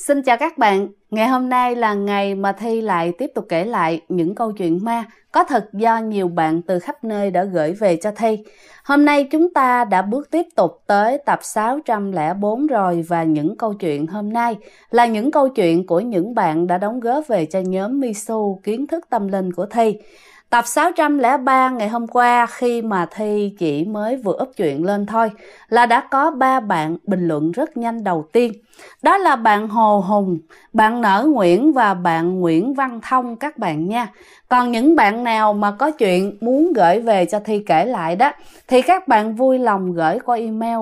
Xin chào các bạn, ngày hôm nay là ngày mà Thi lại tiếp tục kể lại những câu chuyện ma có thật do nhiều bạn từ khắp nơi đã gửi về cho Thi. Hôm nay chúng ta đã bước tiếp tục tới tập 604 rồi, và những câu chuyện hôm nay là những câu chuyện của những bạn đã đóng góp về cho nhóm Misu kiến thức tâm linh của Thi. Tập 603 ngày hôm qua, khi mà Thi chỉ mới vừa up chuyện lên thôi, là đã có 3 bạn bình luận rất nhanh đầu tiên. Đó là bạn Hồ Hùng, bạn Nở Nguyễn và bạn Nguyễn Văn Thông các bạn nha. Còn những bạn nào mà có chuyện muốn gửi về cho Thi kể lại đó, thì các bạn vui lòng gửi qua email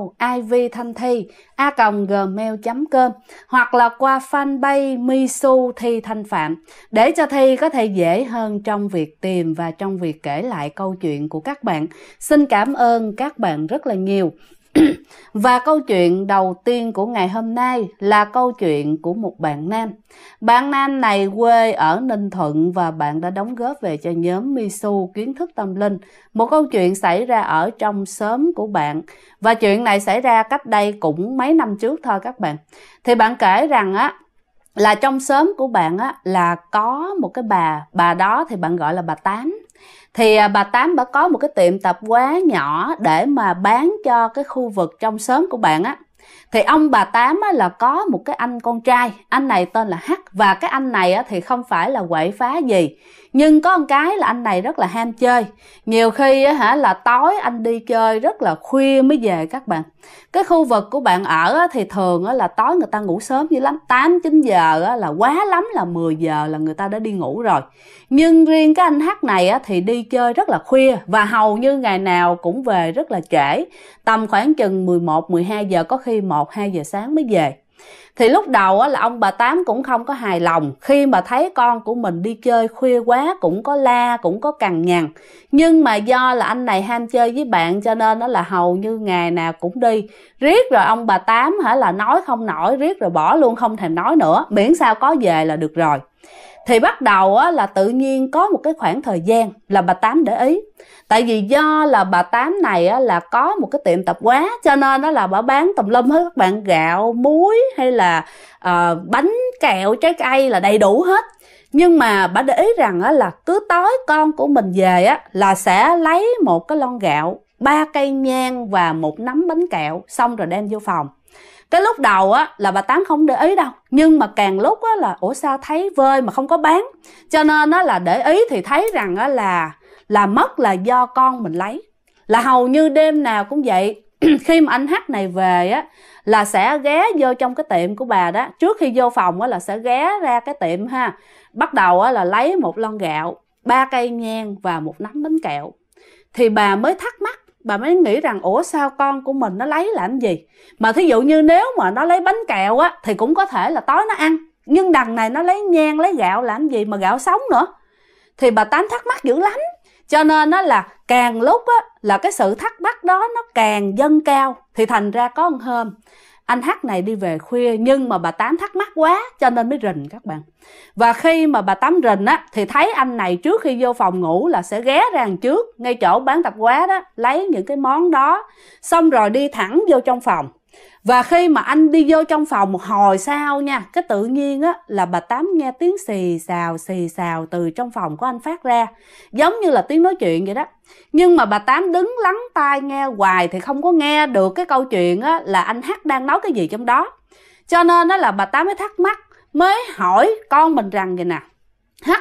ivthanthi@gmail.com hoặc là qua fanpage Misu Thi Thanh Phạm, để cho Thi có thể dễ hơn trong việc tìm và trong việc kể lại câu chuyện của các bạn. Xin cảm ơn các bạn rất là nhiều. Và câu chuyện đầu tiên của ngày hôm nay là câu chuyện của một bạn nam. Bạn nam này quê ở Ninh Thuận và bạn đã đóng góp về cho nhóm Misu kiến thức tâm linh một câu chuyện xảy ra ở trong xóm của bạn. Và chuyện này xảy ra cách đây cũng mấy năm trước thôi các bạn. Thì bạn kể rằng là trong xóm của bạn là có một cái bà đó thì bạn gọi là bà Tám. Thì bà Tám bà có một cái tiệm tạp hóa nhỏ để mà bán cho cái khu vực trong xóm của bạn á. Thì ông bà Tám là có một cái anh con trai, anh này tên là H. Và cái anh này thì không phải là quậy phá gì, nhưng có một cái là anh này rất là ham chơi. Nhiều khi là tối anh đi chơi rất là khuya mới về các bạn. Cái khu vực của bạn ở thì thường là tối người ta ngủ sớm dữ lắm, 8-9 giờ là quá lắm là 10 giờ là người ta đã đi ngủ rồi. Nhưng riêng cái anh H này thì đi chơi rất là khuya và hầu như ngày nào cũng về rất là trễ, tầm khoảng chừng 11-12 giờ, có khi 1-2 giờ sáng mới về. Thì lúc đầu là ông bà Tám cũng không có hài lòng khi mà thấy con của mình đi chơi khuya quá, cũng có la, cũng có cằn nhằn. Nhưng mà do là anh này ham chơi với bạn cho nên là hầu như ngày nào cũng đi. Riết rồi ông bà Tám là nói không nổi, riết rồi bỏ luôn, không thèm nói nữa, miễn sao có về là được rồi. Thì bắt đầu là tự nhiên có một cái khoảng thời gian là bà Tám để ý. Tại vì do là bà Tám này là có một cái tiệm tạp hóa, cho nên là bà bán tùm lum hết các bạn, gạo, muối hay là bánh, kẹo, trái cây là đầy đủ hết. Nhưng mà bà để ý rằng là cứ tối con của mình về là sẽ lấy một cái lon gạo, 3 cây nhang và một nắm bánh kẹo, xong rồi đem vô phòng. Cái lúc đầu là bà Tám không để ý đâu, nhưng mà càng lúc là ủa sao thấy vơi mà không có bán, cho nên là để ý thì thấy rằng là mất là do con mình lấy. Là hầu như đêm nào cũng vậy. Khi mà anh H này về là sẽ ghé vô trong cái tiệm của bà đó, trước khi vô phòng là sẽ ghé ra cái tiệm bắt đầu là lấy một lon gạo, 3 cây nhang và một nắm bánh kẹo. Thì bà mới thắc mắc, bà mới nghĩ rằng ủa sao con của mình nó lấy làm gì, mà thí dụ như nếu mà nó lấy bánh kẹo thì cũng có thể là tối nó ăn, nhưng đằng này nó lấy nhang lấy gạo làm gì, mà gạo sống nữa. Thì bà Tám thắc mắc dữ lắm, cho nên là càng lúc là cái sự thắc mắc đó nó càng dâng cao. Thì thành ra có một hôm anh H này đi về khuya, nhưng mà bà Tám thắc mắc quá cho nên mới rình các bạn. Và khi mà bà Tám rình thì thấy anh này trước khi vô phòng ngủ là sẽ ghé ra đằng trước ngay chỗ bán tạp hóa đó, lấy những cái món đó, xong rồi đi thẳng vô trong phòng. Và khi mà anh đi vô trong phòng một hồi sau nha, cái tự nhiên là bà Tám nghe tiếng xì xào từ trong phòng của anh phát ra, giống như là tiếng nói chuyện vậy đó. Nhưng mà bà Tám đứng lắng tai nghe hoài thì không có nghe được cái câu chuyện là anh H đang nói cái gì trong đó. Cho nên là bà Tám mới thắc mắc, mới hỏi con mình rằng vậy nè: H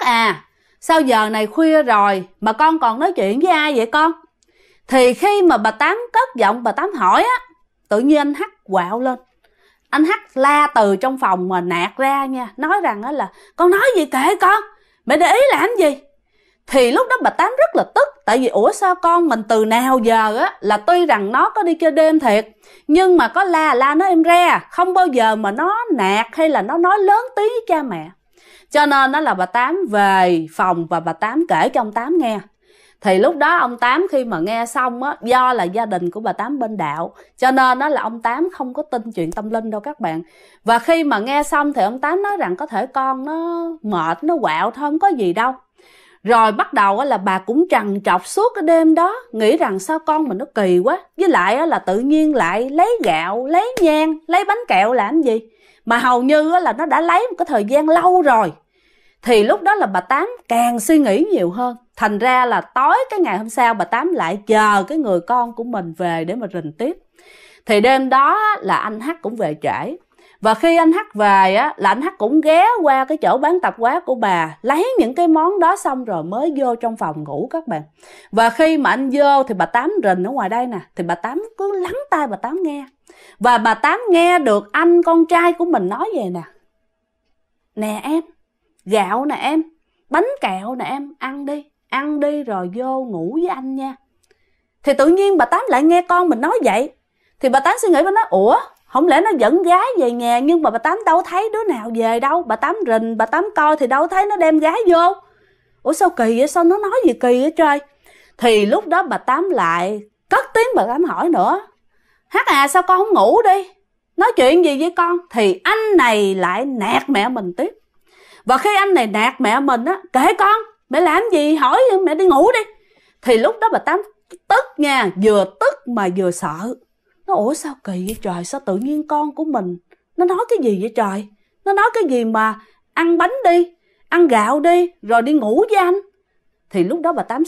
sao giờ này khuya rồi mà con còn nói chuyện với ai vậy con? Thì khi mà bà Tám cất giọng bà Tám hỏi tự nhiên anh H quạo lên. Anh H la từ trong phòng mà nạt ra nha, nói rằng là con nói gì kệ con, mẹ để ý làm gì. Thì lúc đó bà Tám rất là tức, tại vì ủa sao con mình từ nào giờ là tuy rằng nó có đi chơi đêm thiệt, nhưng mà có la nó em ra, không bao giờ mà nó nạt hay là nó nói lớn tiếng với cha mẹ. Cho nên là bà Tám về phòng và bà Tám kể cho ông Tám nghe. Thì lúc đó ông Tám khi mà nghe xong do là gia đình của bà Tám bên đạo, cho nên là ông Tám không có tin chuyện tâm linh đâu các bạn. Và khi mà nghe xong thì ông Tám nói rằng có thể con nó mệt, nó quạo thôi, không có gì đâu. Rồi bắt đầu là bà cũng trằn trọc suốt cái đêm đó, nghĩ rằng sao con mình nó kỳ quá. Với lại là tự nhiên lại lấy gạo, lấy nhang, lấy bánh kẹo làm gì, mà hầu như là nó đã lấy một cái thời gian lâu rồi. Thì lúc đó là bà Tám càng suy nghĩ nhiều hơn. Thành ra là tối cái ngày hôm sau bà Tám lại chờ cái người con của mình về để mà rình tiếp. Thì đêm đó là anh Hắc cũng về trễ. Và khi anh Hắc về là anh Hắc cũng ghé qua cái chỗ bán tạp hóa của bà, lấy những cái món đó xong rồi mới vô trong phòng ngủ các bạn. Và khi mà anh vô thì bà Tám rình ở ngoài đây nè, thì bà Tám cứ lắng tai bà Tám nghe. Và bà Tám nghe được anh con trai của mình nói về nè: nè em, gạo nè em, bánh kẹo nè em, ăn đi rồi vô ngủ với anh nha. Thì tự nhiên bà Tám lại nghe con mình nói vậy. Thì bà Tám suy nghĩ, bà nói ủa, không lẽ nó dẫn gái về nhà, nhưng mà bà Tám đâu thấy đứa nào về đâu. Bà Tám rình, bà Tám coi thì đâu thấy nó đem gái vô. Ủa sao kỳ vậy, sao nó nói gì kỳ vậy trời. Thì lúc đó bà Tám lại cất tiếng, bà Tám hỏi nữa: Hắc à, sao con không ngủ đi, nói chuyện gì với con. Thì anh này lại nạt mẹ mình tiếp. Và khi anh này nạt mẹ mình kệ con, mẹ làm gì, hỏi mẹ đi ngủ đi. Thì lúc đó bà Tám tức nha, vừa tức mà vừa sợ. Nó ủa sao kỳ vậy trời, sao tự nhiên con của mình nó nói cái gì vậy trời. Nó nói cái gì mà ăn bánh đi, ăn gạo đi, rồi đi ngủ với anh. Thì lúc đó bà Tám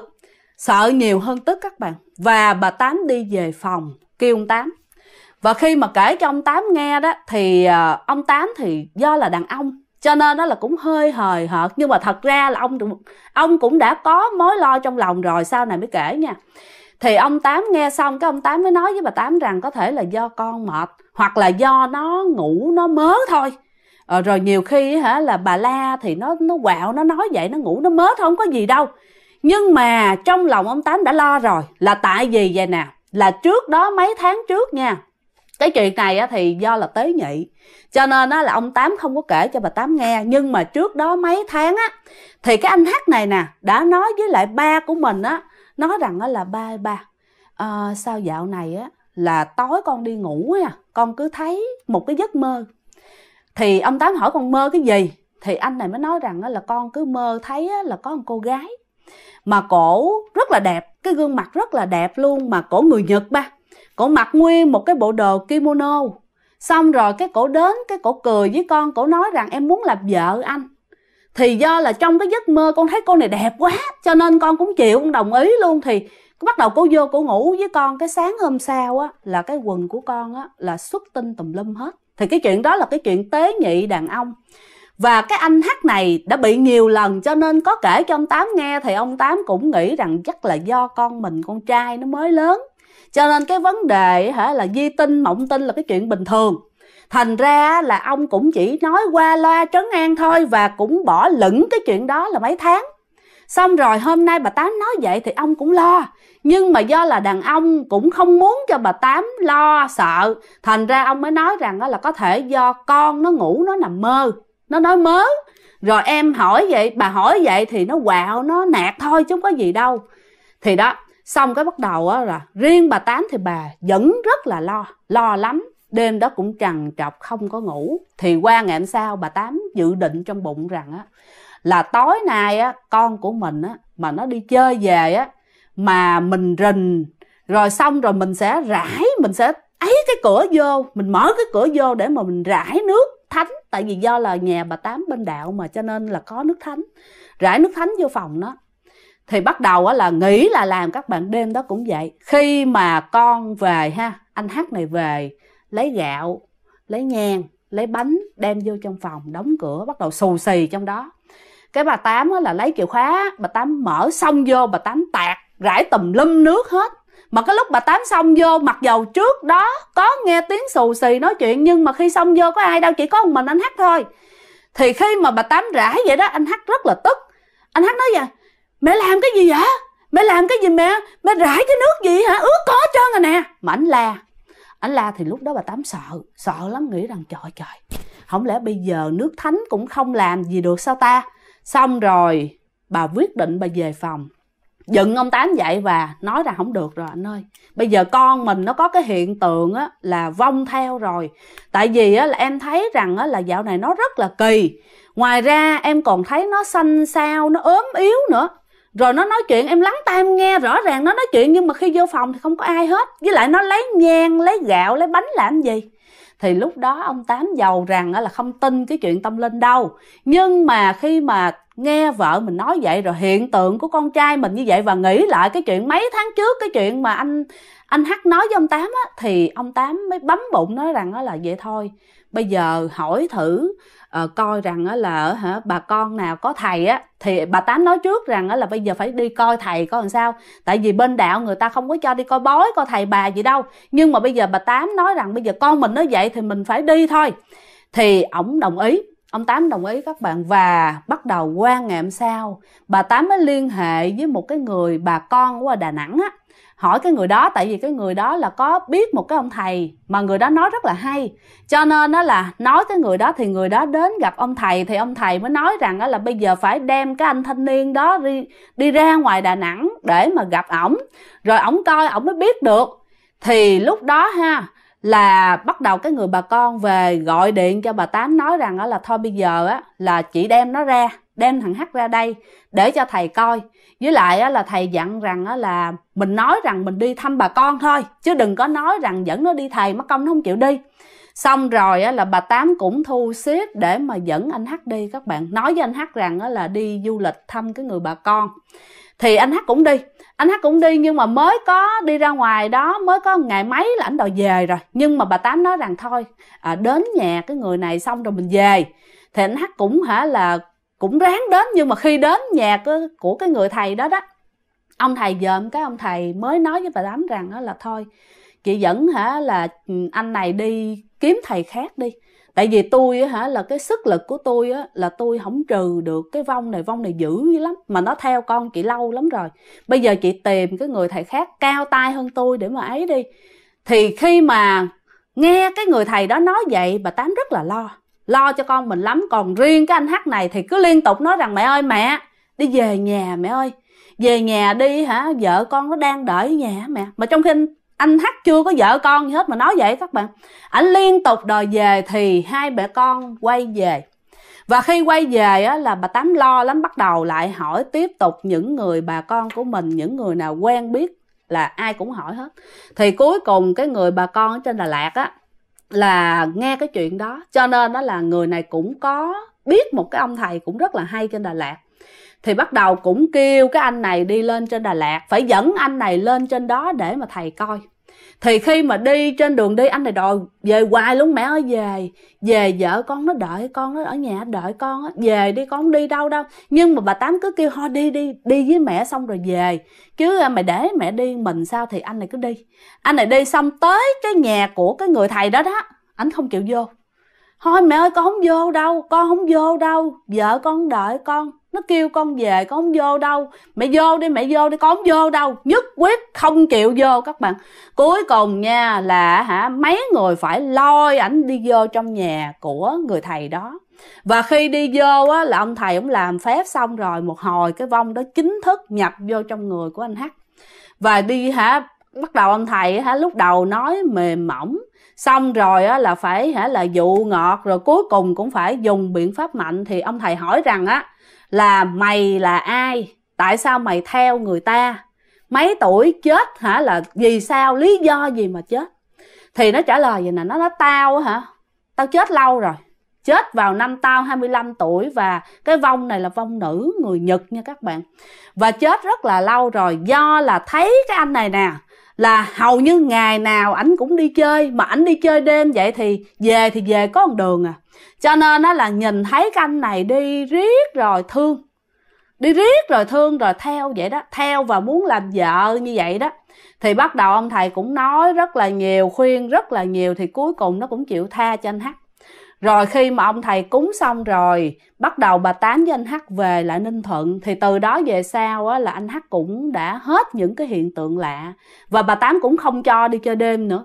sợ nhiều hơn tức các bạn. Và bà Tám đi về phòng kêu ông Tám. Và khi mà kể cho ông Tám nghe đó, thì ông Tám thì do là đàn ông cho nên đó là cũng hơi hời hợt. Nhưng mà thật ra là ông cũng đã có mối lo trong lòng rồi, sau này mới kể nha. Thì ông Tám nghe xong, cái ông Tám mới nói với bà Tám rằng có thể là do con mệt, hoặc là do nó ngủ nó mớ thôi. Rồi nhiều khi là bà la thì nó quạo, nó nói vậy, nó ngủ nó mớ thôi, không có gì đâu. Nhưng mà trong lòng ông Tám đã lo rồi, là tại vì vậy nè, là trước đó mấy tháng trước nha, cái chuyện này thì do là tế nhị, cho nên là ông Tám không có kể cho bà Tám nghe. Nhưng mà trước đó mấy tháng thì cái anh Hắc này nè đã nói với lại ba của mình nói rằng là ba sao dạo này là tối con đi ngủ con cứ thấy một cái giấc mơ. Thì ông Tám hỏi con mơ cái gì, thì anh này mới nói rằng là con cứ mơ thấy là có một cô gái mà cổ rất là đẹp, cái gương mặt rất là đẹp luôn, mà cổ người Nhật ba. Cổ mặc nguyên một cái bộ đồ kimono, xong rồi cái cổ đến, cái cổ cười với con, cổ nói rằng em muốn làm vợ anh. Thì do là trong cái giấc mơ con thấy cô này đẹp quá, cho nên con cũng chịu, con đồng ý luôn. Thì bắt đầu cô vô, cô ngủ với con. Cái sáng hôm sau là cái quần của con là xuất tinh tùm lum hết. Thì cái chuyện đó là cái chuyện tế nhị đàn ông. Và cái anh Hắc này đã bị nhiều lần, cho nên có kể cho ông Tám nghe. Thì ông Tám cũng nghĩ rằng chắc là do con mình, con trai nó mới lớn, cho nên cái vấn đề là di tinh, mộng tinh là cái chuyện bình thường. Thành ra là ông cũng chỉ nói qua loa trấn an thôi, và cũng bỏ lửng cái chuyện đó là mấy tháng. Xong rồi hôm nay bà Tám nói vậy thì ông cũng lo. Nhưng mà do là đàn ông cũng không muốn cho bà Tám lo sợ, thành ra ông mới nói rằng là có thể do con nó ngủ nó nằm mơ, nó nói mớ. Rồi em hỏi vậy, bà hỏi vậy thì nó quạo, nó nạt thôi chứ không có gì đâu. Thì đó, xong cái bắt đầu là riêng bà Tám thì bà vẫn rất là lo lắm. Đêm đó cũng trằn trọc không có ngủ. Thì qua ngày hôm sau bà Tám dự định trong bụng rằng là tối nay con của mình mà nó đi chơi về mà mình rình, rồi xong rồi mình sẽ rải, mình sẽ ấy cái cửa vô, mình mở cái cửa vô để mà mình rải nước thánh. Tại vì do là nhà bà Tám bên đạo mà, cho nên là có nước thánh, rải nước thánh vô phòng đó. Thì bắt đầu là nghĩ là làm các bạn. Đêm đó cũng vậy. Khi mà con về anh Hắc này về, lấy gạo, lấy nhang, lấy bánh đem vô trong phòng, đóng cửa, bắt đầu xù xì trong đó. Cái bà Tám là lấy chìa khóa, bà Tám mở xong vô, bà Tám tạt rải tùm lum nước hết. Mà cái lúc bà Tám xong vô, mặc dầu trước đó có nghe tiếng xù xì nói chuyện, nhưng mà khi xong vô có ai đâu, chỉ có một mình anh Hắc thôi. Thì khi mà bà Tám rải vậy đó, anh Hắc rất là tức. Anh Hắc nói vậy: mẹ làm cái gì vậy? Mẹ làm cái gì mẹ rải cái nước gì hả? Ướt có hết trơn rồi nè. Mà anh la thì lúc đó bà Tám sợ lắm, nghĩ rằng trời, không lẽ bây giờ nước thánh cũng không làm gì được sao ta. Xong rồi bà quyết định bà về phòng. dựng ông Tám dậy và nói rằng không được rồi anh ơi, bây giờ con mình nó có cái hiện tượng á, là vong theo rồi. Tại vì á, là em thấy rằng á, là dạo này nó rất là kỳ. Ngoài ra em còn thấy nó xanh xao, nó ốm yếu nữa. Rồi nó nói chuyện em lắng tai em nghe rõ ràng nó nói chuyện, nhưng mà khi vô phòng thì không có ai hết. Với lại nó lấy nhang, lấy gạo, lấy bánh làm gì. Thì lúc đó ông Tám giàu rằng là không tin cái chuyện tâm linh đâu. Nhưng mà khi mà nghe vợ mình nói vậy, rồi hiện tượng của con trai mình như vậy, và nghĩ lại cái chuyện mấy tháng trước, cái chuyện mà anh Hắc nói với ông Tám á, thì ông Tám mới bấm bụng nói rằng là vậy thôi, bây giờ hỏi thử coi rằng là bà con nào có thầy á. Thì bà Tám nói trước rằng là bây giờ phải đi coi thầy coi làm sao, tại vì bên đạo người ta không có cho đi coi bói, coi thầy bà gì đâu. Nhưng mà bây giờ bà Tám nói rằng bây giờ con mình nói vậy thì mình phải đi thôi. Thì ổng đồng ý, ông Tám đồng ý các bạn. Và bắt đầu qua ngày hôm sau, bà Tám mới liên hệ với một cái người bà con ở Đà Nẵng á, hỏi cái người đó. Tại vì cái người đó là có biết một cái ông thầy mà người đó nói rất là hay, cho nên đó là nói cái người đó. Thì người đó đến gặp ông thầy, thì ông thầy mới nói rằng là bây giờ phải đem cái anh thanh niên đó đi ra ngoài Đà Nẵng để mà gặp ổng, rồi ổng coi ổng mới biết được. Thì lúc đó là bắt đầu cái người bà con về gọi điện cho bà Tám nói rằng là thôi bây giờ là chị đem nó ra, đem thằng Hắc ra đây để cho thầy coi. Với lại là thầy dặn rằng là mình nói rằng mình đi thăm bà con thôi, chứ đừng có nói rằng dẫn nó đi thầy, mất công nó không chịu đi. Xong rồi là bà Tám cũng thu xếp để mà dẫn anh Hắc đi các bạn. Nói với anh Hắc rằng là đi du lịch thăm cái người bà con. Thì anh Hắc cũng đi. Anh Hắc cũng đi, nhưng mà mới có đi ra ngoài đó mới có ngày mấy là anh đòi về rồi. Nhưng mà bà Tám nói rằng thôi đến nhà cái người này xong rồi mình về. Thì anh Hắc cũng là cũng ráng đến. Nhưng mà khi đến nhà của cái người thầy đó ông thầy dòm cái ông thầy mới nói với bà Tám rằng là thôi chị dẫn là anh này đi kiếm thầy khác đi. Tại vì tôi là cái sức lực của tôi là tôi không trừ được cái vong này dữ dữ lắm, mà nó theo con chị lâu lắm rồi. Bây giờ chị tìm cái người thầy khác cao tay hơn tôi để mà ấy đi. Thì khi mà nghe cái người thầy đó nói vậy, bà Tám rất là lo cho con mình lắm. Còn riêng cái anh Hắc này thì cứ liên tục nói rằng mẹ ơi mẹ, đi về nhà mẹ ơi, về nhà đi vợ con nó đang đợi ở nhà mẹ. Mà trong khi anh Hắc chưa có vợ con gì hết mà nói vậy các bạn. Anh liên tục đòi về. Thì hai mẹ con quay về. Và khi quay về là bà Tám lo lắm, bắt đầu lại hỏi tiếp tục những người bà con của mình, những người nào quen biết là ai cũng hỏi hết. Thì cuối cùng cái người bà con ở trên Đà Lạt là nghe cái chuyện đó, cho nên đó là người này cũng có biết một cái ông thầy cũng rất là hay trên Đà Lạt. Thì bắt đầu cũng kêu cái anh này đi lên trên Đà Lạt, phải dẫn anh này lên trên đó để mà thầy coi. Thì khi mà đi trên đường đi, anh này đòi về hoài luôn. Mẹ ơi về vợ con nó đợi, con nó ở nhà đợi con về đi, con không đi đâu. Nhưng mà bà Tám cứ kêu thôi đi với mẹ xong rồi về, chứ mày để mẹ đi mình sao. Thì anh này cứ đi. Anh này đi xong tới cái nhà của cái người thầy đó anh không chịu vô. Thôi mẹ ơi con không vô đâu, con không vô đâu, vợ con đợi con, nó kêu con về con không vô đâu, mẹ vô đi con không vô đâu. Nhất quyết không chịu vô các bạn. Cuối cùng nha là mấy người phải lôi ảnh đi vô trong nhà của người thầy đó. Và khi đi vô là ông thầy ông làm phép xong rồi, một hồi cái vong đó chính thức nhập vô trong người của anh Hắc. Và đi bắt đầu ông thầy lúc đầu nói mềm mỏng, xong rồi là phải là dụ ngọt, rồi cuối cùng cũng phải dùng biện pháp mạnh. Thì ông thầy hỏi rằng là mày là ai, tại sao mày theo người ta, mấy tuổi chết là vì sao, lý do gì mà chết. Thì nó trả lời vậy nè, nó nói tao chết lâu rồi, chết vào năm tao 25 tuổi. Và cái vong này là vong nữ người Nhật nha các bạn. Và chết rất là lâu rồi, do là thấy cái anh này nè là hầu như ngày nào ảnh cũng đi chơi, mà ảnh đi chơi đêm vậy thì về có một đường cho nên là nhìn thấy cái anh này đi riết rồi thương, rồi theo vậy đó, theo và muốn làm vợ như vậy đó. Thì bắt đầu ông thầy cũng nói rất là nhiều, khuyên rất là nhiều, thì cuối cùng nó cũng chịu tha cho anh Hắc. Rồi khi mà ông thầy cúng xong rồi, bắt đầu bà Tám với anh Hắc về lại Ninh Thuận. Thì từ đó về sau là anh Hắc cũng đã hết những cái hiện tượng lạ. Và bà Tám cũng không cho đi chơi đêm nữa,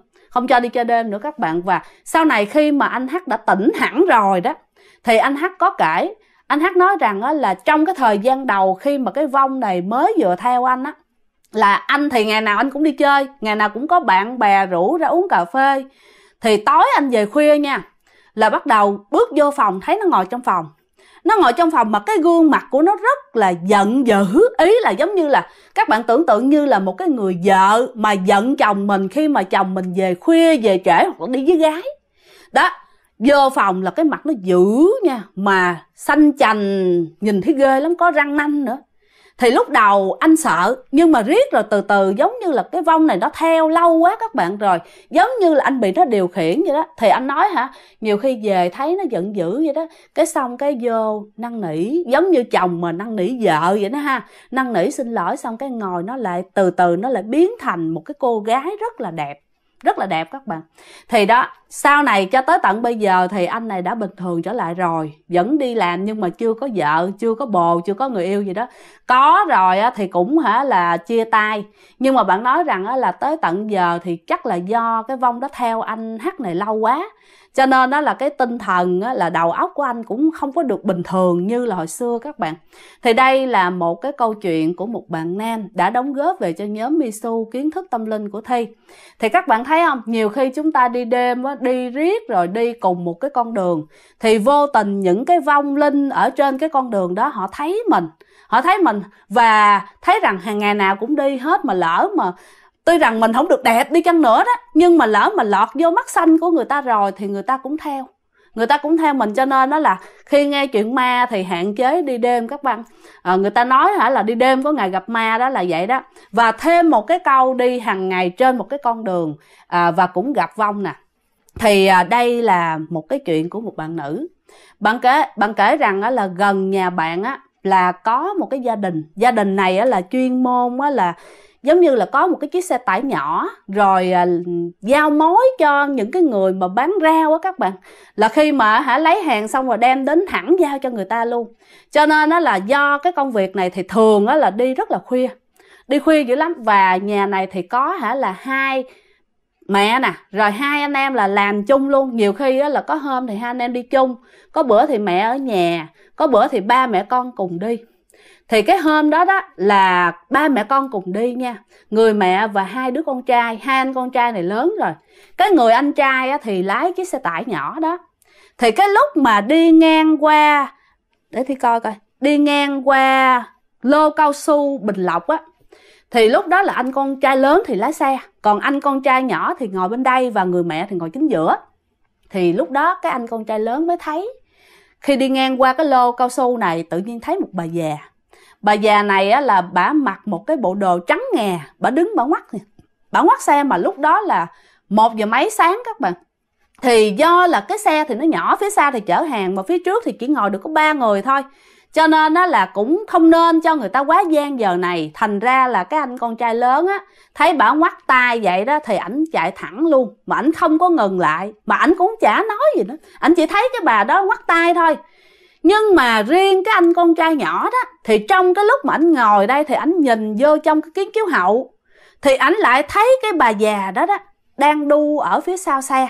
các bạn. Và sau này khi mà anh Hắc đã tỉnh hẳn rồi đó, thì anh Hắc có kể Anh Hát nói rằng á, là trong cái thời gian đầu khi mà cái vong này mới vừa theo anh á, là anh thì ngày nào anh cũng đi chơi, ngày nào cũng có bạn bè rủ ra uống cà phê. Thì tối anh về khuya nha, là bắt đầu bước vô phòng thấy nó ngồi trong phòng. Nó ngồi trong phòng mà cái gương mặt của nó rất là giận dữ. Ý là giống như là các bạn tưởng tượng như là một cái người vợ mà giận chồng mình khi mà chồng mình về khuya, về trễ hoặc là đi với gái. Đó, vô phòng là cái mặt nó dữ nha, mà xanh chành, nhìn thấy ghê lắm, có răng nanh nữa. Thì lúc đầu anh sợ, nhưng mà riết rồi từ từ giống như là cái vong này nó theo lâu quá các bạn rồi, giống như là anh bị nó điều khiển vậy đó. Thì anh nói hả, nhiều khi về thấy nó giận dữ vậy đó, cái xong cái vô năn nỉ, giống như chồng mà năn nỉ vợ vậy đó ha, năn nỉ xin lỗi, xong cái ngồi nó lại từ từ nó lại biến thành một cái cô gái rất là đẹp, rất là đẹp các bạn. Thì đó, sau này cho tới tận bây giờ thì anh này đã bình thường trở lại rồi, vẫn đi làm nhưng mà chưa có vợ, chưa có bồ, chưa có người yêu gì đó. Có rồi á thì cũng là chia tay. Nhưng mà bạn nói rằng á là tới tận giờ thì chắc là do cái vong đó theo anh Hát này lâu quá, cho nên đó là cái tinh thần á, là đầu óc của anh cũng không có được bình thường như là hồi xưa các bạn. Thì đây là một cái câu chuyện của một bạn nam đã đóng góp về cho nhóm Misu kiến thức tâm linh của Thi. Thì các bạn thấy không, nhiều khi chúng ta đi đêm á, đi riết rồi đi cùng một cái con đường, thì vô tình những cái vong linh ở trên cái con đường đó họ thấy mình, và thấy rằng hàng ngày nào cũng đi hết, mà lỡ mà tuy rằng mình không được đẹp đi chăng nữa đó, nhưng mà lỡ mà lọt vô mắt xanh của người ta rồi thì người ta cũng theo mình. Cho nên đó là khi nghe chuyện ma thì hạn chế đi đêm các bạn. Người ta nói là đi đêm có ngày gặp ma, đó là vậy đó. Và thêm một cái câu, đi hàng ngày trên một cái con đường và cũng gặp vong nè. Thì đây là một cái chuyện của một bạn nữ. Bạn kể rằng là gần nhà bạn là có một cái gia đình này là chuyên môn là giống như là có một cái chiếc xe tải nhỏ, rồi giao mối cho những cái người mà bán rau các bạn, là khi mà lấy hàng xong rồi đem đến thẳng giao cho người ta luôn. Cho nên là do cái công việc này thì thường là đi rất là khuya, đi khuya dữ lắm. Và nhà này thì có là hai mẹ nè, rồi hai anh em là làm chung luôn. Nhiều khi là có hôm thì hai anh em đi chung, có bữa thì mẹ ở nhà, có bữa thì ba mẹ con cùng đi. Thì cái hôm đó là ba mẹ con cùng đi nha, người mẹ và hai đứa con trai. Hai anh con trai này lớn rồi, cái người anh trai thì lái chiếc xe tải nhỏ đó. Thì cái lúc mà đi ngang qua, để Thi coi đi ngang qua lô cao su Bình Lộc thì lúc đó là anh con trai lớn thì lái xe, còn anh con trai nhỏ thì ngồi bên đây và người mẹ thì ngồi chính giữa. Thì lúc đó cái anh con trai lớn mới thấy, khi đi ngang qua cái lô cao su này, tự nhiên thấy một bà già. Bà già này là bả mặc một cái bộ đồ trắng ngà, bả đứng bả ngoắt xe, mà lúc đó là 1 giờ mấy sáng các bạn. Thì do là cái xe thì nó nhỏ, phía sau thì chở hàng, mà phía trước thì chỉ ngồi được có 3 người thôi, cho nên là cũng không nên cho người ta quá gian giờ này. Thành ra là cái anh con trai lớn thấy bả ngoắt tay vậy đó thì ảnh chạy thẳng luôn, mà ảnh không có ngừng lại, mà ảnh cũng chả nói gì nữa, ảnh chỉ thấy cái bà đó ngoắt tay thôi. Nhưng mà riêng cái anh con trai nhỏ đó, thì trong cái lúc mà ảnh ngồi đây thì ảnh nhìn vô trong cái kính chiếu hậu, thì ảnh lại thấy cái bà già đó đang đu ở phía sau xe.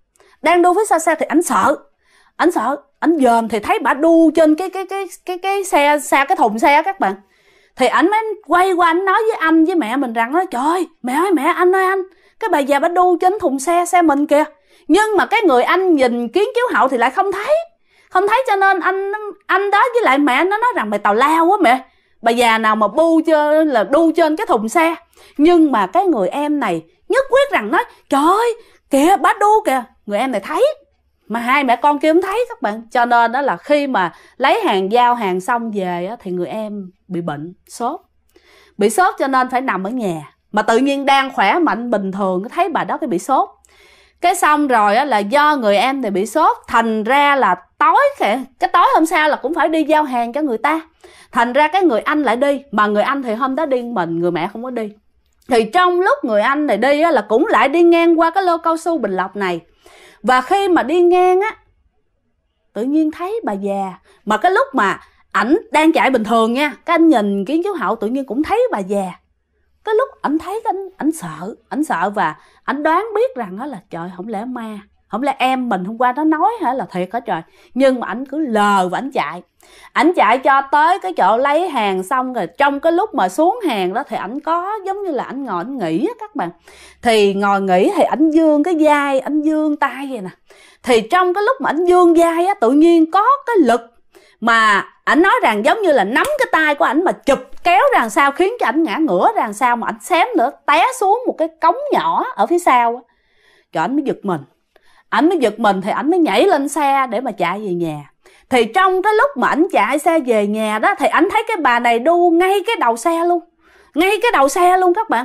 Thì ảnh sợ, ảnh dòm thì thấy bà đu trên cái xe, cái thùng xe các bạn. Thì ảnh mới quay qua ảnh nói với anh với mẹ mình rằng, trời ơi mẹ ơi, mẹ, anh ơi anh, cái bà già bà đu trên thùng xe mình kìa. Nhưng mà cái người anh nhìn kiến chiếu hậu thì lại không thấy, cho nên anh đó với lại mẹ nó nói rằng mày tào lao quá mẹ, bà già nào mà đu trên cái thùng xe. Nhưng mà cái người em này nhất quyết rằng nói, trời ơi kìa bà đu kìa. Người em này thấy, mà hai mẹ con kia không thấy các bạn. Cho nên đó là khi mà lấy hàng, giao hàng xong về thì người em bị bệnh, bị sốt, cho nên phải nằm ở nhà. Mà tự nhiên đang khỏe mạnh bình thường, thấy bà đó cái bị sốt. Cái xong rồi là do người em này bị sốt, thành ra là cái tối hôm sau là cũng phải đi giao hàng cho người ta. Thành ra cái người anh lại đi, mà người anh thì hôm đó đi mình, người mẹ không có đi. Thì trong lúc người anh này đi là cũng lại đi ngang qua cái lô cao su Bình Lộc này. Và khi mà đi ngang tự nhiên thấy bà già. Mà cái lúc mà ảnh đang chạy bình thường nha, cái anh nhìn kiến chiếu hậu tự nhiên cũng thấy bà già. Cái lúc ảnh thấy ảnh sợ và ảnh đoán biết rằng là trời, không lẽ ma. Không lẽ em mình hôm qua nó nói hả, là thiệt hả trời. Nhưng mà ảnh cứ lờ và ảnh chạy cho tới cái chỗ lấy hàng xong rồi. Trong cái lúc mà xuống hàng đó thì ảnh có giống như là ảnh ngồi ảnh nghỉ á các bạn. Thì ngồi nghỉ thì ảnh dương cái vai, ảnh dương tay vậy nè. Thì trong cái lúc mà ảnh dương vai á, tự nhiên có cái lực mà ảnh nói rằng giống như là nắm cái tay của ảnh mà chụp kéo ra sao, khiến cho ảnh ngã ngửa ra sao, mà ảnh xém nữa té xuống một cái cống nhỏ ở phía sau á. Cho ảnh mới giật mình. Ảnh mới giật mình thì ảnh mới nhảy lên xe để mà chạy về nhà. Thì trong cái lúc mà ảnh chạy xe về nhà đó thì ảnh thấy cái bà này đu ngay cái đầu xe luôn. Ngay cái đầu xe luôn các bạn.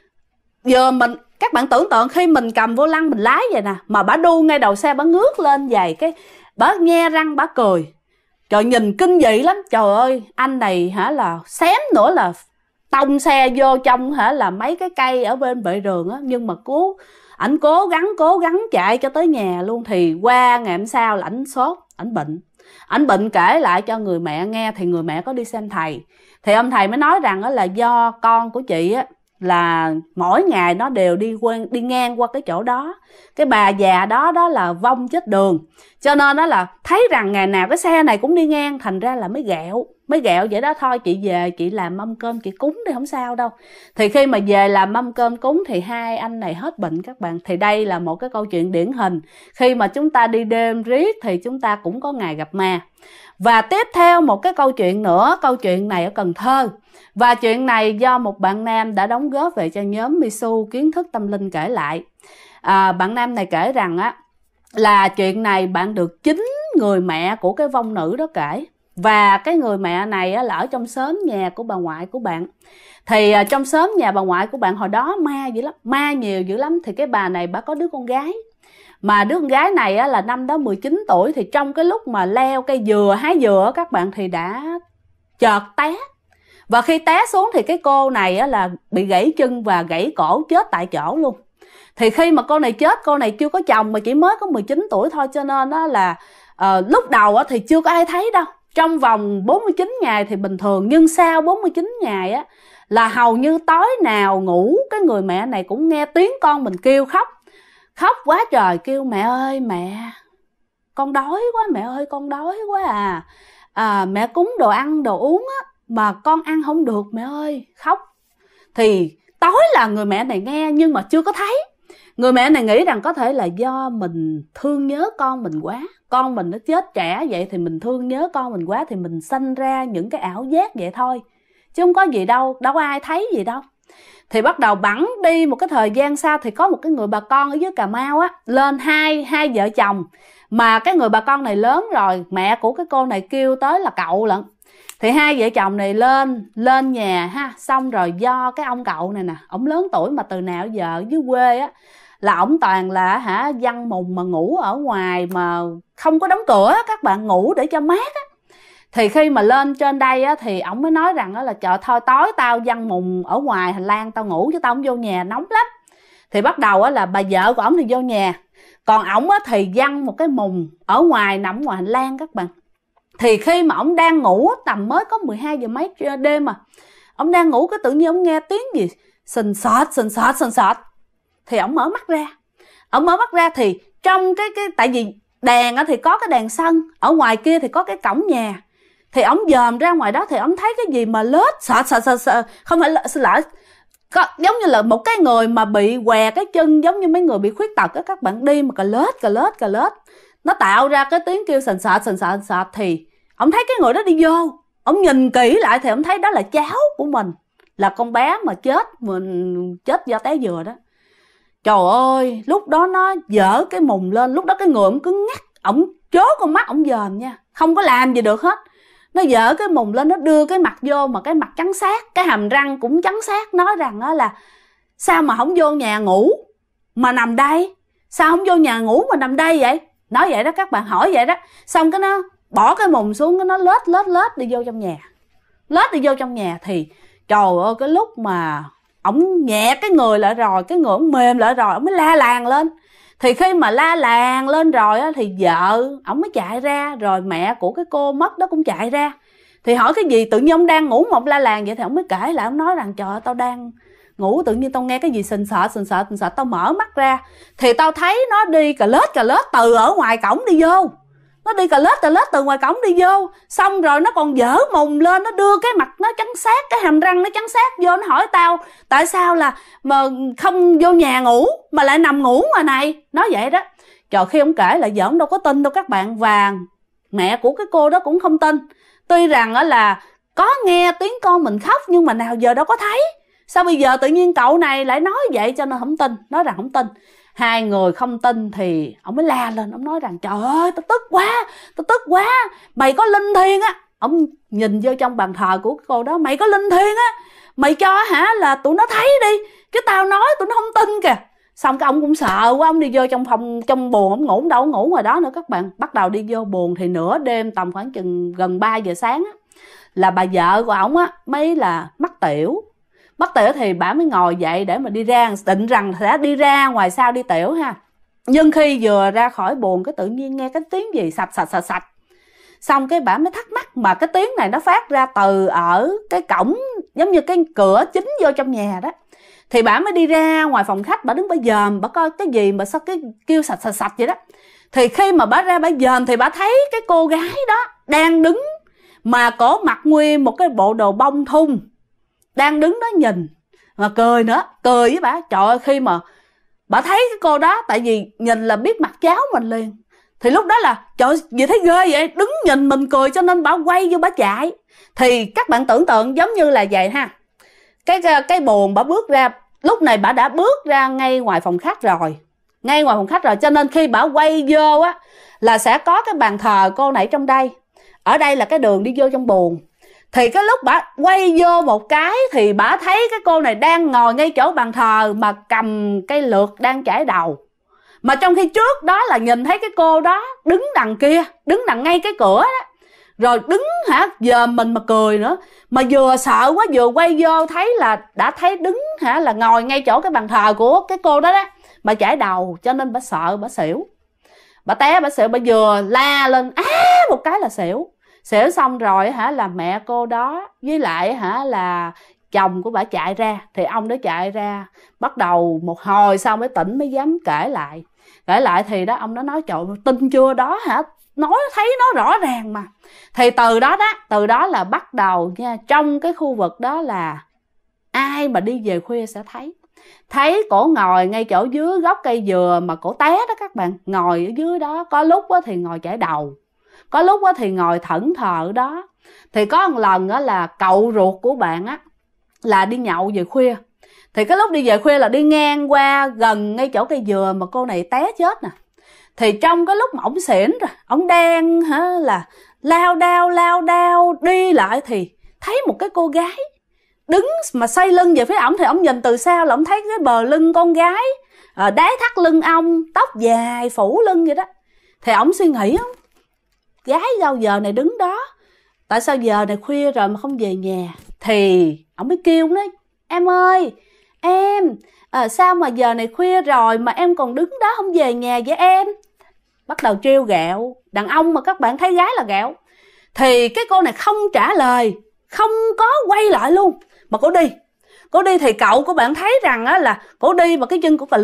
Giờ các bạn tưởng tượng khi mình cầm vô lăng mình lái vậy nè, mà bà đu ngay đầu xe, bà ngước lên vậy cái bà nhe răng bà cười. Trời, nhìn kinh dị lắm. Trời ơi, anh này hả là xém nữa là tông xe vô trong hả là mấy cái cây ở bên vệ đường á. Nhưng mà ảnh cố gắng chạy cho tới nhà luôn. Thì qua ngày hôm sau là ảnh sốt, ảnh bệnh kể lại cho người mẹ nghe. Thì người mẹ có đi xem thầy, thì ông thầy mới nói rằng là do con của chị á là mỗi ngày nó đều đi ngang qua cái chỗ đó. Cái bà già đó là vong chết đường, cho nên đó là thấy rằng ngày nào cái xe này cũng đi ngang, thành ra là mới ghẹo vậy đó. Thôi chị về chị làm mâm cơm chị cúng đi, không sao đâu. Thì khi mà về làm mâm cơm cúng thì hai anh này hết bệnh các bạn. Thì đây là một cái câu chuyện điển hình. Khi mà chúng ta đi đêm riết thì chúng ta cũng có ngày gặp ma. Và tiếp theo một cái câu chuyện nữa, câu chuyện này ở Cần Thơ. Và chuyện này do một bạn nam đã đóng góp về cho nhóm Misu Kiến Thức Tâm Linh kể lại. Bạn nam này kể rằng á là chuyện này bạn được chính người mẹ của cái vong nữ đó kể. Và cái người mẹ này á, là ở trong xóm nhà của bà ngoại của bạn. Thì trong xóm nhà bà ngoại của bạn hồi đó ma dữ lắm, ma nhiều dữ lắm. Thì cái bà này bà có đứa con gái, mà đứa con gái này á, là năm đó 19 tuổi. Thì trong cái lúc mà leo cây dừa, hái dừa các bạn, thì đã chợt té. Và khi té xuống thì cái cô này á, là bị gãy chân và gãy cổ, chết tại chỗ luôn. Thì khi mà cô này chết, cô này chưa có chồng mà chỉ mới có 19 tuổi thôi, cho nên đó là lúc đầu á, thì chưa có ai thấy đâu. Trong vòng 49 ngày thì bình thường, nhưng sau 49 ngày á, là hầu như tối nào ngủ cái người mẹ này cũng nghe tiếng con mình kêu khóc quá trời, kêu mẹ ơi mẹ, con đói quá, mẹ ơi con đói quá mẹ cúng đồ ăn đồ uống á mà con ăn không được mẹ ơi, khóc. Thì tối là người mẹ này nghe nhưng mà chưa có thấy. Người mẹ này nghĩ rằng có thể là do mình thương nhớ con mình quá, con mình nó chết trẻ vậy thì mình thương nhớ con mình quá, thì mình sanh ra những cái ảo giác vậy thôi, chứ không có gì đâu có ai thấy gì đâu. Thì bắt đầu bẵng đi một cái thời gian sau thì có một cái người bà con ở dưới Cà Mau á lên hai vợ chồng, mà cái người bà con này lớn rồi, mẹ của cái cô này kêu tới là cậu lận. Thì hai vợ chồng này lên nhà ha, xong rồi do cái ông cậu này nè, ổng lớn tuổi mà từ nào giờ dưới quê á là ổng toàn là văn mùng mà ngủ ở ngoài mà không có đóng cửa, các bạn, ngủ để cho mát á. Thì khi mà lên trên đây á thì ổng mới nói rằng là trời thôi tối tao văn mùng ở ngoài hành lang tao ngủ chứ tao không vô nhà nóng lắm. Thì bắt đầu á là bà vợ của ổng thì vô nhà, còn ổng á thì văn một cái mùng ở ngoài, nằm ngoài hành lang các bạn. Thì khi mà ổng đang ngủ tầm mới có 12 giờ mấy đêm mà ổng đang ngủ, cái tự nhiên ổng nghe tiếng gì sình sọt. Thì ổng mở mắt ra thì trong cái tại vì đèn thì có cái đèn sân, ở ngoài kia thì có cái cổng nhà. Thì ổng dòm ra ngoài đó thì ổng thấy cái gì mà lết sọt, không phải xin lỗi, có giống như là một cái người mà bị què cái chân, giống như mấy người bị khuyết tật á các bạn, đi mà cà lết nó tạo ra cái tiếng kêu sình sọt. Thì ổng thấy cái người đó đi vô, ổng nhìn kỹ lại thì ổng thấy đó là cháu của mình, là con bé mà chết do té dừa đó. Trời ơi, lúc đó nó dở cái mùng lên, lúc đó cái người ổng cứ ngắt, ổng trố con mắt ổng dòm nha, không có làm gì được hết. Nó dở cái mùng lên, nó đưa cái mặt vô mà cái mặt trắng xác, cái hàm răng cũng trắng xác, nói rằng đó là sao mà không vô nhà ngủ mà nằm đây, sao không vô nhà ngủ mà nằm đây vậy, nói vậy đó các bạn, hỏi vậy đó. Xong cái nó bỏ cái mùng xuống, cái nó lết đi vô trong nhà. Thì trời ơi, cái lúc mà ổng nhẹ cái người lại rồi, cái người ổng mềm lại rồi, ổng mới la làng lên. Thì khi mà la làng lên rồi á, thì vợ ổng mới chạy ra, rồi mẹ của cái cô mất đó cũng chạy ra. Thì hỏi cái gì tự nhiên ông đang ngủ mà ông la làng vậy, thì ổng mới kể lại, ổng nói rằng trời ơi, tao đang ngủ tự nhiên tao nghe cái gì sình sợ, tao mở mắt ra thì tao thấy nó đi cà lết từ ở ngoài cổng đi vô. Nó đi cà lết từ ngoài cổng đi vô, xong rồi nó còn dở mùng lên, nó đưa cái mặt nó trắng sát, cái hàm răng nó trắng sát vô, nó hỏi tao tại sao là mà không vô nhà ngủ mà lại nằm ngủ ngoài này. Nói vậy đó. Trời, khi ông kể là giỡn đâu có tin đâu các bạn. Và mẹ của cái cô đó cũng không tin. Tuy rằng là có nghe tiếng con mình khóc nhưng mà nào giờ đâu có thấy. Sao bây giờ tự nhiên cậu này lại nói vậy, cho nên không tin, nói rằng không tin. Hai người không tin thì ông mới la lên, ông nói rằng trời ơi tao tức quá, mày có linh thiêng á. Ông nhìn vô trong bàn thờ của cô đó, mày có linh thiêng á, mày cho là tụi nó thấy đi, chứ tao nói tụi nó không tin kìa. Xong cái ông cũng sợ quá, ông đi vô trong phòng, trong buồng, ông ngủ đâu, ngủ ngoài đó nữa các bạn. Bắt đầu đi vô buồng thì nửa đêm, tầm khoảng chừng gần 3 giờ sáng á, là bà vợ của ổng á mới là mắc tiểu thì bà mới ngồi dậy để mà đi ra, định rằng sẽ đi ra ngoài sau đi tiểu ha. Nhưng khi vừa ra khỏi buồng cái tự nhiên nghe cái tiếng gì sạch. Xong cái bà mới thắc mắc, mà cái tiếng này nó phát ra từ ở cái cổng, giống như cái cửa chính vô trong nhà đó. Thì bà mới đi ra ngoài phòng khách, bà đứng bà dòm, bà coi cái gì mà sao cái kêu sạch vậy đó. Thì khi mà bà ra bà dòm thì bà thấy cái cô gái đó đang đứng, mà cổ mặc nguyên một cái bộ đồ bông thun, đang đứng đó nhìn mà cười nữa, cười với bà. Trời ơi, khi mà bà thấy cái cô đó, tại vì nhìn là biết mặt cháu mình liền, thì lúc đó là trời gì thấy ghê vậy, đứng nhìn mình cười, cho nên bà quay vô bà chạy. Thì các bạn tưởng tượng giống như là vậy ha, cái buồng bà bước ra, lúc này bà đã bước ra ngay ngoài phòng khách rồi, cho nên khi bà quay vô á là sẽ có cái bàn thờ cô này trong đây, ở đây là cái đường đi vô trong buồng. Thì cái lúc bà quay vô một cái thì bà thấy cái cô này đang ngồi ngay chỗ bàn thờ mà cầm cây lược đang chải đầu. Mà trong khi trước đó là nhìn thấy cái cô đó đứng đằng kia, đứng đằng ngay cái cửa đó, rồi đứng giờ mình mà cười nữa. Mà vừa sợ quá, vừa quay vô thấy là đã thấy đứng là ngồi ngay chỗ cái bàn thờ của cái cô đó đó, mà chải đầu, cho nên bà sợ, bà xỉu. Bà té, bà xỉu, bà vừa la lên một cái là xỉu. Xỉu xong rồi là mẹ cô đó với lại là chồng của bà chạy ra. Thì ông đó chạy ra, bắt đầu một hồi sau mới tỉnh, mới dám kể lại thì đó ông đó nói trời, tin chưa đó nói thấy nó rõ ràng mà. Thì từ đó là bắt đầu nha, trong cái khu vực đó là ai mà đi về khuya sẽ thấy cổ ngồi ngay chỗ dưới gốc cây dừa mà cổ té đó các bạn, ngồi ở dưới đó. Có lúc thì ngồi chải đầu, có lúc thì ngồi thẫn thờ đó. Thì có một lần là cậu ruột của bạn là đi nhậu về khuya. Thì cái lúc đi về khuya là đi ngang qua gần ngay chỗ cây dừa mà cô này té chết nè. Thì trong cái lúc mà ổng xỉn rồi, ổng đang là lao đao đi lại, thì thấy một cái cô gái đứng mà xoay lưng về phía ổng. Thì ổng nhìn từ xa là ổng thấy cái bờ lưng con gái, đáy thắt lưng ong, tóc dài phủ lưng vậy đó. Thì ổng suy nghĩ, gái đâu giờ này đứng đó, tại sao giờ này khuya rồi mà không về nhà. Thì ổng mới kêu nói, em ơi em, sao mà giờ này khuya rồi mà em còn đứng đó không về nhà vậy em. Bắt đầu trêu ghẹo, đàn ông mà các bạn thấy gái là ghẹo. Thì cái cô này không trả lời, không có quay lại luôn, mà cô đi thì cậu của bạn thấy rằng là cô đi mà cái chân của cà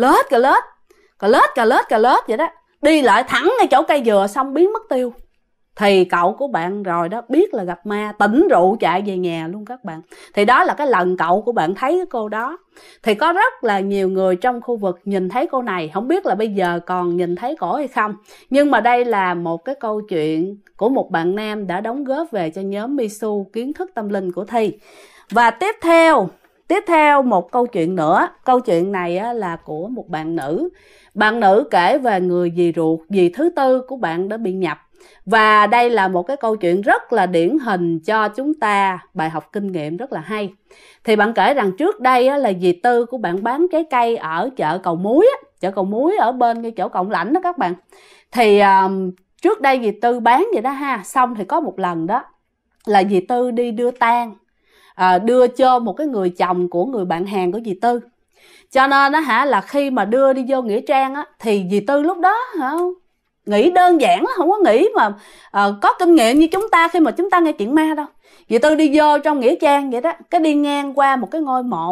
lết vậy đó, đi lại thẳng ngay chỗ cây dừa xong biến mất tiêu. Thì cậu của bạn rồi đó biết là gặp ma, tỉnh rượu chạy về nhà luôn các bạn. Thì đó là cái lần cậu của bạn thấy cái cô đó. Thì có rất là nhiều người trong khu vực nhìn thấy cô này, không biết là bây giờ còn nhìn thấy cổ hay không. Nhưng mà đây là một cái câu chuyện của một bạn nam đã đóng góp về cho nhóm Misu kiến thức tâm linh của Thi. Và tiếp theo một câu chuyện nữa. Câu chuyện này là của một bạn nữ. Bạn nữ kể về người dì ruột, dì thứ tư của bạn đã bị nhập. Và đây là một cái câu chuyện rất là điển hình cho chúng ta bài học kinh nghiệm rất là hay. Thì bạn kể rằng trước đây là dì Tư của bạn bán trái cây ở chợ Cầu Muối ở bên cái chỗ Cộng Lãnh đó các bạn. Thì trước đây dì Tư bán vậy đó ha. Xong thì có một lần đó là dì Tư đi đưa tang, đưa cho một cái người chồng của người bạn hàng của dì Tư. Cho nên là khi mà đưa đi vô nghĩa trang thì dì Tư lúc đó nghĩ đơn giản, không có nghĩ mà có kinh nghiệm như chúng ta khi mà chúng ta nghe chuyện ma đâu. Dì Tư đi vô trong nghĩa trang vậy đó, cái đi ngang qua một cái ngôi mộ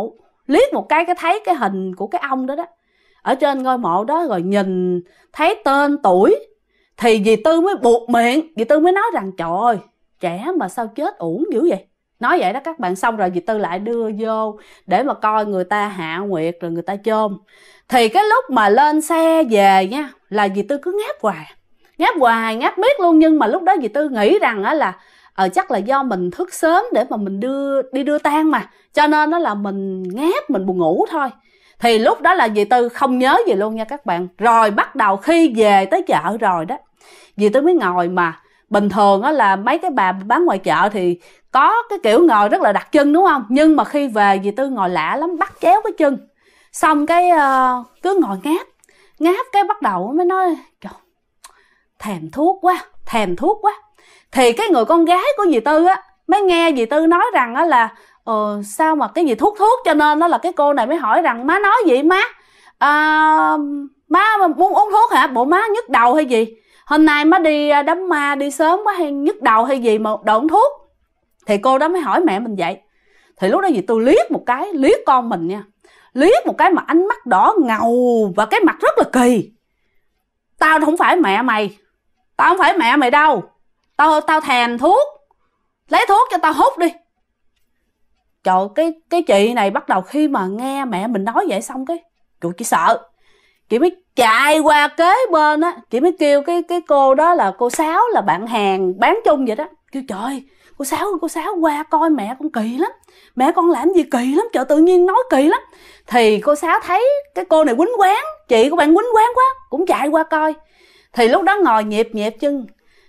liếc một cái thấy cái hình của cái ông đó đó ở trên ngôi mộ đó, rồi nhìn thấy tên tuổi thì dì Tư mới buột miệng. Dì Tư mới nói rằng trời ơi, trẻ mà sao chết uổng dữ vậy. Nói vậy đó các bạn. Xong rồi dì Tư lại đưa vô để mà coi người ta hạ nguyệt rồi người ta chôn. Thì cái lúc mà lên xe về nha, là dì Tư cứ ngáp miết luôn. Nhưng mà lúc đó dì Tư nghĩ rằng á là chắc là do mình thức sớm để mà mình đưa tang mà, cho nên nó là mình ngáp, mình buồn ngủ thôi. Thì lúc đó là dì Tư không nhớ gì luôn nha các bạn. Rồi bắt đầu khi về tới chợ rồi đó, dì Tư mới ngồi. Mà bình thường á là mấy cái bà bán ngoài chợ thì có cái kiểu ngồi rất là đặc trưng đúng không? Nhưng mà khi về dì Tư ngồi lạ lắm, bắt chéo cái chân. Xong cái cứ ngồi ngáp cái bắt đầu mới nói trời, thèm thuốc quá. Thì cái người con gái của dì Tư á mới nghe dì Tư nói rằng á là sao mà cái gì thuốc, cho nên đó là cái cô này mới hỏi rằng má nói gì má? Má muốn uống thuốc hả? Bộ má nhức đầu hay gì? Hôm nay má đi đám ma đi sớm quá hay nhức đầu hay gì mà đòi uống thuốc? Thì cô đó mới hỏi mẹ mình vậy. Thì lúc đó dì Tư liếc con mình nha, liếc một cái mà ánh mắt đỏ ngầu và cái mặt rất là kỳ. Tao không phải mẹ mày đâu. Tao thèm thuốc, lấy thuốc cho tao hút đi. Trời, cái chị này bắt đầu khi mà nghe mẹ mình nói vậy xong cái chị sợ. Chị mới chạy qua kế bên á, chị mới kêu cái cô đó là cô Sáu, là bạn hàng bán chung vậy đó. Kêu trời, cô Sáu qua coi mẹ con kỳ lắm. Mẹ con làm gì kỳ lắm, trời, tự nhiên nói kỳ lắm. Thì cô Sáu thấy cái cô này quýnh quán, chị của bạn quýnh quán quá, cũng chạy qua coi. Thì lúc đó ngồi nhịp chân.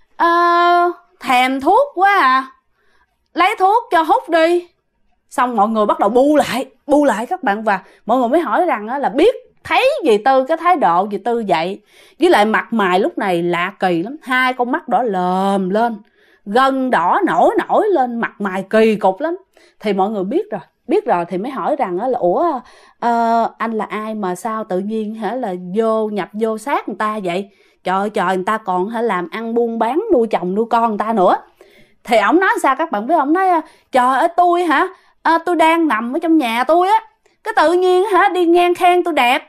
Thèm thuốc quá à, lấy thuốc cho hút đi. Xong mọi người bắt đầu bu lại các bạn. Và mọi người mới hỏi rằng là biết thấy dì Tư, cái thái độ dì Tư vậy, với lại mặt mày lúc này lạ kỳ lắm, hai con mắt đỏ lờm lên, gân đỏ nổi lên, mặt mày kỳ cục lắm. Thì mọi người biết rồi thì mới hỏi rằng là ủa anh là ai mà sao tự nhiên hả là nhập vô xác người ta vậy? Trời người ta còn hả làm ăn buôn bán nuôi chồng nuôi con người ta nữa. Thì ổng nói sao các bạn biết? Ổng nói trời ơi tôi hả, tôi đang nằm ở trong nhà tôi á, cái tự nhiên hả đi ngang khen tôi đẹp,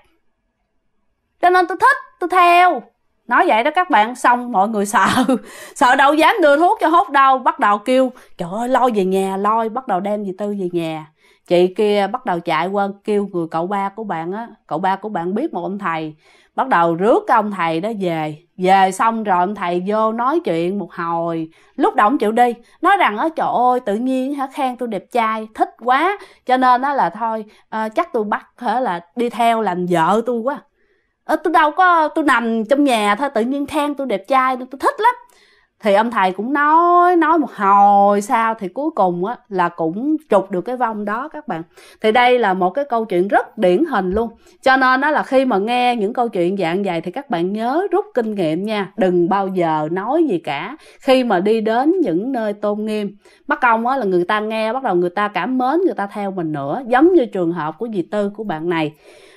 cho nên tôi thích, tôi theo. Nói vậy đó các bạn. Xong mọi người sợ đâu dám đưa thuốc cho hút đâu, bắt đầu kêu trời ơi lôi về nhà, bắt đầu đem dì Tư về nhà. Chị kia bắt đầu chạy qua kêu người cậu ba của bạn á, cậu ba của bạn biết một ông thầy, bắt đầu rước cái ông thầy đó về xong rồi ông thầy vô nói chuyện một hồi. Lúc đầu ông chịu đi, nói rằng trời ơi tự nhiên hả khen tôi đẹp trai, thích quá, cho nên đó là thôi chắc tôi bắt hả là đi theo làm vợ tôi quá. Tôi đâu có, tôi nằm trong nhà thôi, tự nhiên khen tôi đẹp trai tôi thích lắm. Thì ông thầy cũng nói một hồi sau thì cuối cùng á là cũng trục được cái vong đó các bạn. Thì đây là một cái câu chuyện rất điển hình luôn. Cho nên đó là khi mà nghe những câu chuyện dạng vậy thì các bạn nhớ rút kinh nghiệm nha. Đừng bao giờ nói gì cả khi mà đi đến những nơi tôn nghiêm. Mắc công á là người ta nghe bắt đầu người ta cảm mến, người ta theo mình nữa. Giống như trường hợp của dì Tư của bạn này.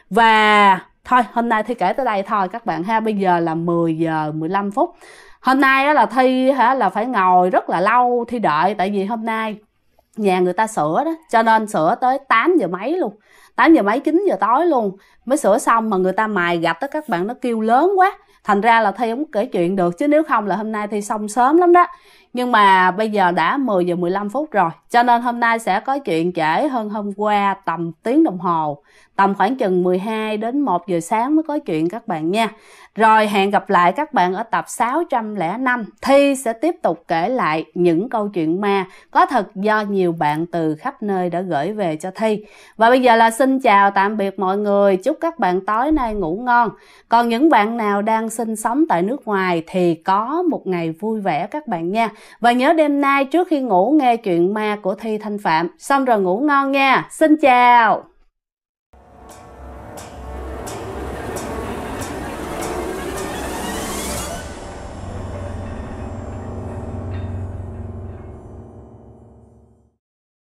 Và thôi hôm nay Thi kể tới đây thôi các bạn ha. Bây giờ là 10 giờ 15 phút. Hôm nay là Thi là phải ngồi rất là lâu Thi đợi. Tại vì hôm nay nhà người ta sửa đó, cho nên sửa tới 8 giờ mấy luôn, 8 giờ mấy 9 giờ tối luôn mới sửa xong. Mà người ta mài gạch đó các bạn, nó kêu lớn quá, thành ra là Thi không kể chuyện được. Chứ nếu không là hôm nay Thi xong sớm lắm đó. Nhưng mà bây giờ đã 10 giờ 15 phút rồi, cho nên hôm nay sẽ có chuyện trễ hơn hôm qua tầm tiếng đồng hồ. Tầm khoảng chừng 12 đến 1 giờ sáng mới có chuyện các bạn nha. Rồi hẹn gặp lại các bạn ở tập 605. Thi sẽ tiếp tục kể lại những câu chuyện ma có thật do nhiều bạn từ khắp nơi đã gửi về cho Thi. Và bây giờ là xin chào tạm biệt mọi người. Chúc các bạn tối nay ngủ ngon. Còn những bạn nào đang sinh sống tại nước ngoài thì có một ngày vui vẻ các bạn nha. Và nhớ đêm nay trước khi ngủ nghe chuyện ma của Thi Thanh Phạm. Xong rồi ngủ ngon nha. Xin chào.